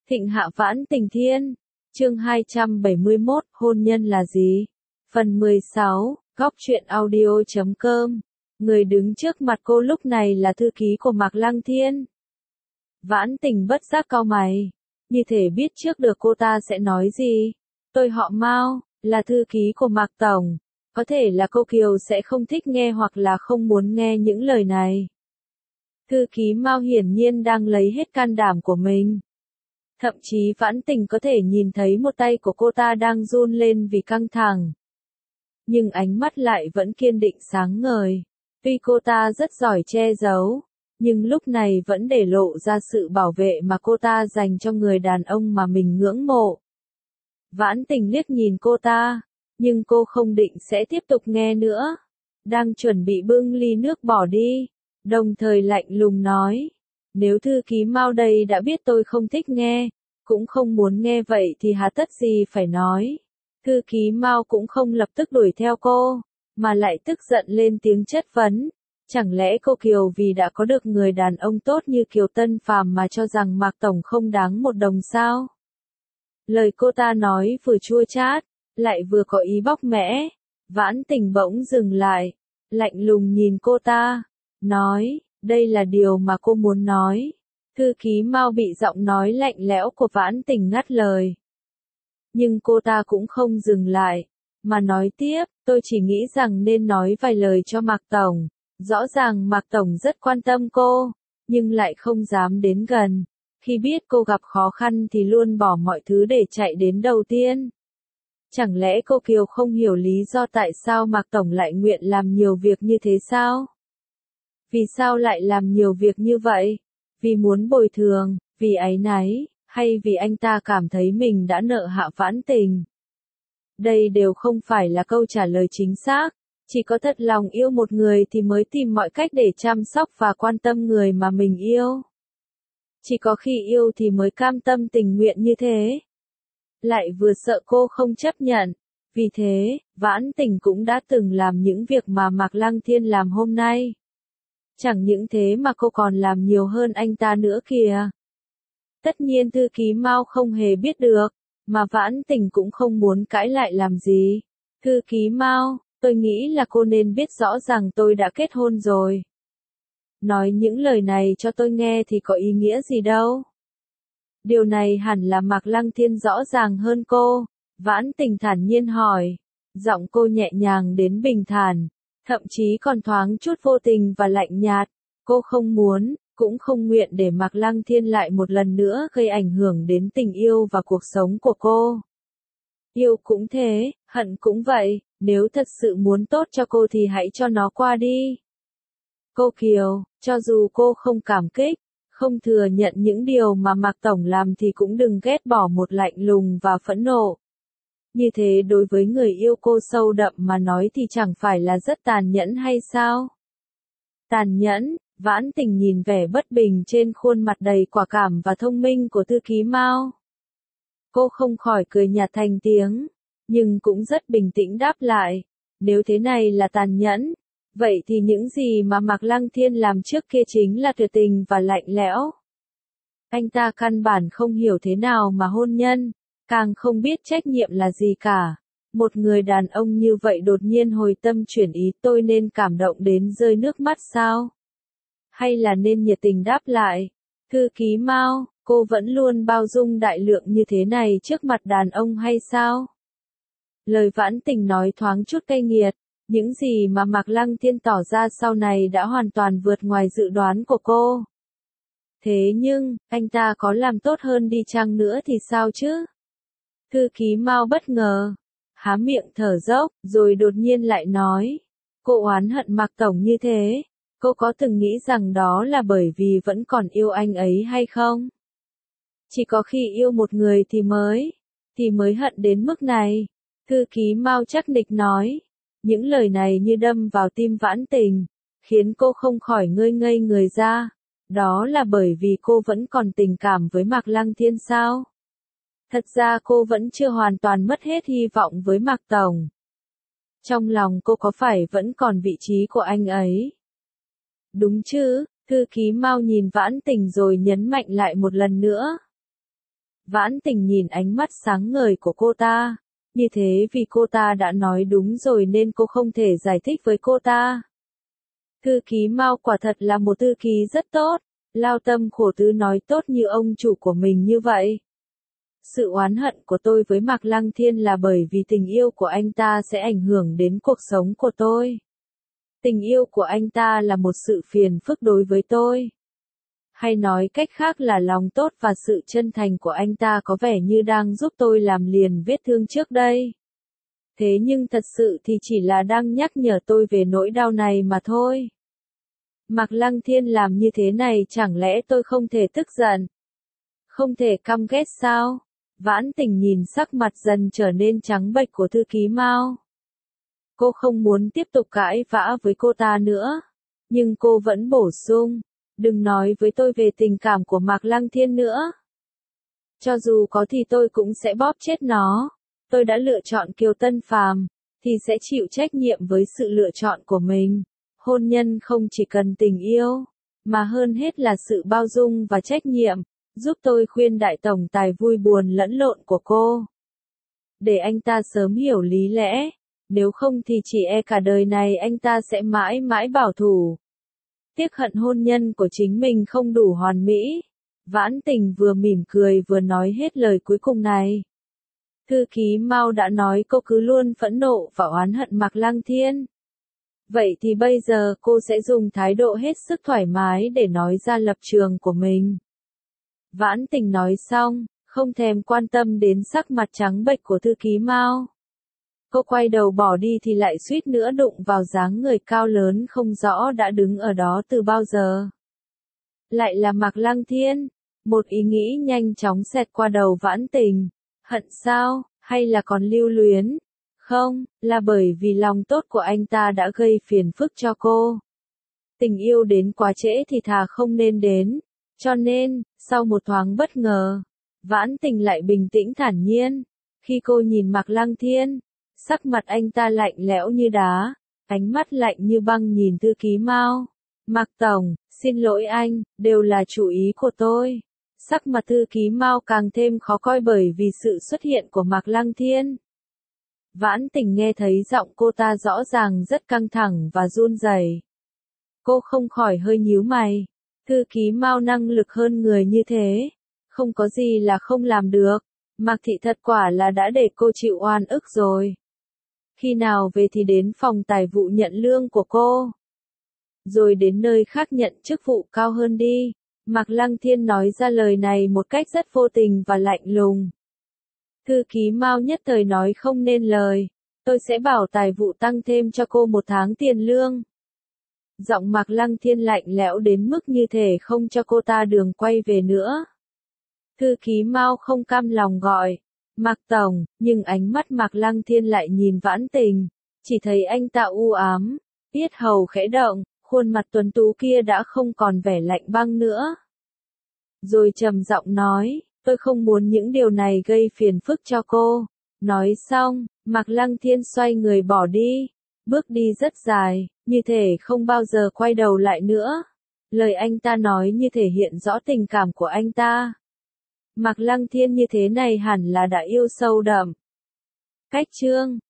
Thịnh Hạ Vãn Tình Thiên, chương 271, hôn nhân là gì? Phần 16, góc truyện audio.com. Người đứng trước mặt cô lúc này là thư ký của Mạc Lăng Thiên. Vãn Tình bất giác cau mày, như thể biết trước được cô ta sẽ nói gì. Tôi họ Mao, là thư ký của Mạc Tổng. Có thể là cô Kiều sẽ không thích nghe hoặc là không muốn nghe những lời này. Thư ký Mao hiển nhiên đang lấy hết can đảm của mình. Thậm chí Vãn Tình có thể nhìn thấy một tay của cô ta đang run lên vì căng thẳng. Nhưng ánh mắt lại vẫn kiên định sáng ngời. Tuy cô ta rất giỏi che giấu, nhưng lúc này vẫn để lộ ra sự bảo vệ mà cô ta dành cho người đàn ông mà mình ngưỡng mộ. Vãn Tình liếc nhìn cô ta, nhưng cô không định sẽ tiếp tục nghe nữa. Đang chuẩn bị bưng ly nước bỏ đi, đồng thời lạnh lùng nói. Nếu thư ký Mao đây đã biết tôi không thích nghe, cũng không muốn nghe vậy thì hà tất gì phải nói. Thư ký Mao cũng không lập tức đuổi theo cô, mà lại tức giận lên tiếng chất vấn. Chẳng lẽ cô Kiều vì đã có được người đàn ông tốt như Kiều Tân Phàm mà cho rằng Mạc Tổng không đáng một đồng sao? Lời cô ta nói vừa chua chát, lại vừa có ý bóc mẽ. Vãn Tình bỗng dừng lại, lạnh lùng nhìn cô ta, nói, đây là điều mà cô muốn nói. Thư ký Mao bị giọng nói lạnh lẽo của Vãn Tình ngắt lời. Nhưng cô ta cũng không dừng lại, mà nói tiếp, tôi chỉ nghĩ rằng nên nói vài lời cho Mạc Tổng. Rõ ràng Mạc Tổng rất quan tâm cô, nhưng lại không dám đến gần. Khi biết cô gặp khó khăn thì luôn bỏ mọi thứ để chạy đến đầu tiên. Chẳng lẽ cô Kiều không hiểu lý do tại sao Mạc Tổng lại nguyện làm nhiều việc như thế sao? Vì sao lại làm nhiều việc như vậy? Vì muốn bồi thường, vì áy náy, hay vì anh ta cảm thấy mình đã nợ Hạ Vãn Tình? Đây đều không phải là câu trả lời chính xác. Chỉ có thật lòng yêu một người thì mới tìm mọi cách để chăm sóc và quan tâm người mà mình yêu. Chỉ có khi yêu thì mới cam tâm tình nguyện như thế. Lại vừa sợ cô không chấp nhận. Vì thế, Vãn Tình cũng đã từng làm những việc mà Mạc Lăng Thiên làm hôm nay. Chẳng những thế mà cô còn làm nhiều hơn anh ta nữa kìa. Tất nhiên thư ký Mao không hề biết được, mà Vãn Tình cũng không muốn cãi lại làm gì. Thư ký Mao, tôi nghĩ là cô nên biết rõ rằng tôi đã kết hôn rồi. Nói những lời này cho tôi nghe thì có ý nghĩa gì đâu. Điều này hẳn là Mạc Lăng Thiên rõ ràng hơn cô. Vãn Tình thản nhiên hỏi. Giọng cô nhẹ nhàng đến bình thản, thậm chí còn thoáng chút vô tình và lạnh nhạt. Cô không muốn, cũng không nguyện để Mạc Lăng Thiên lại một lần nữa gây ảnh hưởng đến tình yêu và cuộc sống của cô. Yêu cũng thế, hận cũng vậy, nếu thật sự muốn tốt cho cô thì hãy cho nó qua đi. Cô Kiều, cho dù cô không cảm kích, không thừa nhận những điều mà Mạc Tổng làm thì cũng đừng ghét bỏ một lạnh lùng và phẫn nộ. Như thế đối với người yêu cô sâu đậm mà nói thì chẳng phải là rất tàn nhẫn hay sao? Tàn nhẫn, Vãn Tình nhìn vẻ bất bình trên khuôn mặt đầy quả cảm và thông minh của thư ký Mao. Cô không khỏi cười nhạt thành tiếng, nhưng cũng rất bình tĩnh đáp lại. Nếu thế này là tàn nhẫn, vậy thì những gì mà Mạc Lăng Thiên làm trước kia chính là tuyệt tình và lạnh lẽo. Anh ta căn bản không hiểu thế nào mà hôn nhân, càng không biết trách nhiệm là gì cả. Một người đàn ông như vậy đột nhiên hồi tâm chuyển ý, tôi nên cảm động đến rơi nước mắt sao? Hay là nên nhiệt tình đáp lại? Thư ký Mao, cô vẫn luôn bao dung đại lượng như thế này trước mặt đàn ông hay sao? Lời Vãn Tình nói thoáng chút cay nghiệt. Những gì mà Mạc Lăng Thiên tỏ ra sau này đã hoàn toàn vượt ngoài dự đoán của cô. Thế nhưng, anh ta có làm tốt hơn đi chăng nữa thì sao chứ? Thư ký Mao bất ngờ, há miệng thở dốc, rồi đột nhiên lại nói. Cô oán hận Mạc Tổng như thế, cô có từng nghĩ rằng đó là bởi vì vẫn còn yêu anh ấy hay không? Chỉ có khi yêu một người thì mới hận đến mức này. Thư ký Mao chắc nịch nói. Những lời này như đâm vào tim Vãn Tình, khiến cô không khỏi ngây ngây người ra. Đó là bởi vì cô vẫn còn tình cảm với Mạc Lăng Thiên sao? Thật ra cô vẫn chưa hoàn toàn mất hết hy vọng với Mạc Tổng. Trong lòng cô có phải vẫn còn vị trí của anh ấy? Đúng chứ? Thư ký Mao nhìn Vãn Tình rồi nhấn mạnh lại một lần nữa. Vãn Tình nhìn ánh mắt sáng ngời của cô ta. Như thế vì cô ta đã nói đúng rồi nên cô không thể giải thích với cô ta. Thư ký Mao quả thật là một thư ký rất tốt, lao tâm khổ tứ nói tốt như ông chủ của mình như vậy. Sự oán hận của tôi với Mạc Lăng Thiên là bởi vì tình yêu của anh ta sẽ ảnh hưởng đến cuộc sống của tôi. Tình yêu của anh ta là một sự phiền phức đối với tôi. Hay nói cách khác là lòng tốt và sự chân thành của anh ta có vẻ như đang giúp tôi làm liền vết thương trước đây. Thế nhưng thật sự thì chỉ là đang nhắc nhở tôi về nỗi đau này mà thôi. Mạc Lăng Thiên làm như thế này chẳng lẽ tôi không thể tức giận? Không thể căm ghét sao? Vãn Tình nhìn sắc mặt dần trở nên trắng bệch của thư ký Mao. Cô không muốn tiếp tục cãi vã với cô ta nữa. Nhưng cô vẫn bổ sung. Đừng nói với tôi về tình cảm của Mạc Lăng Thiên nữa. Cho dù có thì tôi cũng sẽ bóp chết nó. Tôi đã lựa chọn Kiều Tân Phàm, thì sẽ chịu trách nhiệm với sự lựa chọn của mình. Hôn nhân không chỉ cần tình yêu, mà hơn hết là sự bao dung và trách nhiệm. Giúp tôi khuyên đại tổng tài vui buồn lẫn lộn của cô. Để anh ta sớm hiểu lý lẽ. Nếu không thì chỉ e cả đời này anh ta sẽ mãi mãi bảo thủ. Tiếc hận hôn nhân của chính mình không đủ hoàn mỹ. Vãn Tình vừa mỉm cười vừa nói hết lời cuối cùng này. Thư ký Mao đã nói cô cứ luôn phẫn nộ và oán hận Mạc Lăng Thiên. Vậy thì bây giờ cô sẽ dùng thái độ hết sức thoải mái để nói ra lập trường của mình. Vãn Tình nói xong, không thèm quan tâm đến sắc mặt trắng bệch của thư ký Mao. Cô quay đầu bỏ đi thì lại suýt nữa đụng vào dáng người cao lớn không rõ đã đứng ở đó từ bao giờ. Lại là Mạc Lăng Thiên. Một ý nghĩ nhanh chóng xẹt qua đầu Vãn Tình. Hận sao, hay là còn lưu luyến? Không, là bởi vì lòng tốt của anh ta đã gây phiền phức cho cô. Tình yêu đến quá trễ thì thà không nên đến. Cho nên, sau một thoáng bất ngờ, Vãn Tình lại bình tĩnh thản nhiên. Khi cô nhìn Mạc Lăng Thiên, sắc mặt anh ta lạnh lẽo như đá, ánh mắt lạnh như băng nhìn thư ký Mao. Mạc Tổng, xin lỗi anh, đều là chủ ý của tôi. Sắc mặt thư ký Mao càng thêm khó coi bởi vì sự xuất hiện của Mạc Lăng Thiên. Vãn Tình nghe thấy giọng cô ta rõ ràng rất căng thẳng và run rẩy. Cô không khỏi hơi nhíu mày. Thư ký Mao năng lực hơn người như thế, không có gì là không làm được. Mạc Thị thật quả là đã để cô chịu oan ức rồi. Khi nào về thì đến phòng tài vụ nhận lương của cô. Rồi đến nơi khác nhận chức vụ cao hơn đi. Mạc Lăng Thiên nói ra lời này một cách rất vô tình và lạnh lùng. Thư ký Mao nhất thời nói không nên lời. Tôi sẽ bảo tài vụ tăng thêm cho cô 1 tháng tiền lương. Giọng Mạc Lăng Thiên lạnh lẽo đến mức như thể không cho cô ta đường quay về nữa. Thư ký Mao không cam lòng gọi. Mạc Tổng, nhưng ánh mắt Mạc Lăng Thiên lại nhìn Vãn Tình. Chỉ thấy anh ta u ám, yết hầu khẽ động, khuôn mặt tuấn tú kia đã không còn vẻ lạnh băng nữa. Rồi trầm giọng nói, tôi không muốn những điều này gây phiền phức cho cô. Nói xong, Mạc Lăng Thiên xoay người bỏ đi. Bước đi rất dài, như thể không bao giờ quay đầu lại nữa. Lời anh ta nói như thể hiện rõ tình cảm của anh ta. Mạc Lăng Thiên như thế này hẳn là đã yêu sâu đậm. Cách chương